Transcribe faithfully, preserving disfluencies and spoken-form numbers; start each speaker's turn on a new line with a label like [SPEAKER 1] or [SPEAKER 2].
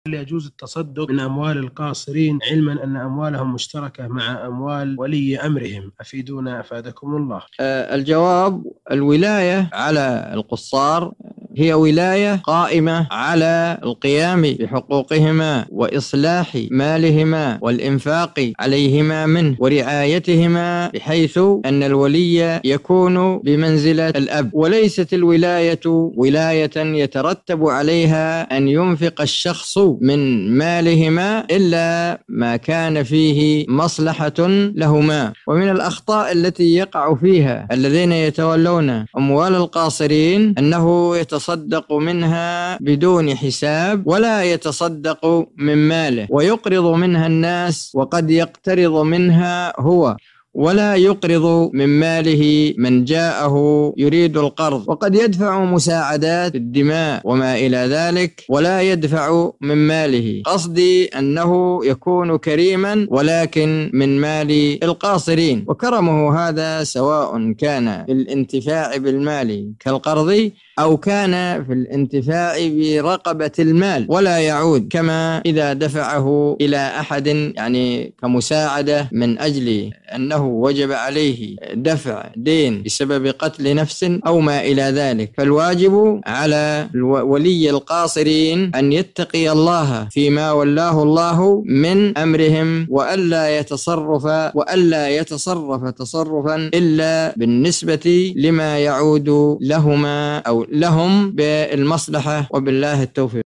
[SPEAKER 1] هل يجوز التصدق من أموال القاصرين علما أن أموالهم مشتركة مع أموال ولي أمرهم؟ أفيدونا أفادكم الله.
[SPEAKER 2] آه الجواب: الولاية على القصار هي ولاية قائمة على القيام بحقوقهما وإصلاح مالهما والإنفاق عليهما منه ورعايتهما، بحيث أن الولي يكون بمنزلة الأب، وليست الولاية ولاية يترتب عليها أن ينفق الشخص من مالهما إلا ما كان فيه مصلحة لهما. ومن الأخطاء التي يقع فيها الذين يتولون أموال القاصرين أنه يتصدق منها بدون حساب، ولا يتصدق من ماله، ويقرض منها الناس، وقد يقترض منها هو ولا يقرض من ماله من جاءه يريد القرض، وقد يدفع مساعدات الدماء وما إلى ذلك ولا يدفع من ماله. قصدي أنه يكون كريما ولكن من مال القاصرين، وكرمه هذا سواء كان في الانتفاع بالمال كالقرض أو كان في الانتفاع برقبة المال ولا يعود، كما إذا دفعه إلى أحد يعني كمساعدة من أجل أنه وجب عليه دفع دين بسبب قتل نفس أو ما إلى ذلك. فالواجب على ولي القاصرين أن يتقي الله فيما ولاه الله من أمرهم، وألا يتصرف وألا يتصرف تصرفا إلا بالنسبة لما يعود لهما أو لهم بالمصلحة، وبالله التوفيق.